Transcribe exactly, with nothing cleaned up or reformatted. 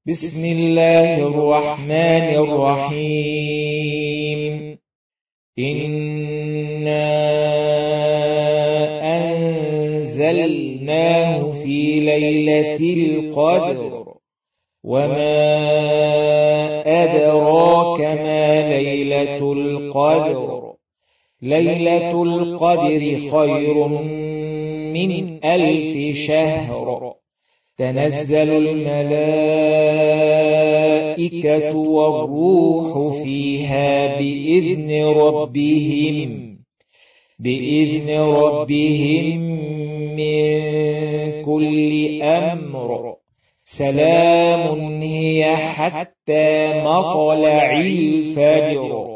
بسم الله الرحمن الرحيم. إنا أنزلناه في ليلة القدر، وما أدراك ما ليلة القدر. ليلة القدر خير من ألف شهر. تنزل الملائكة والروح فيها بإذن ربهم بإذن ربهم من كل أمر. سلام هي حتى مطلع الفجر.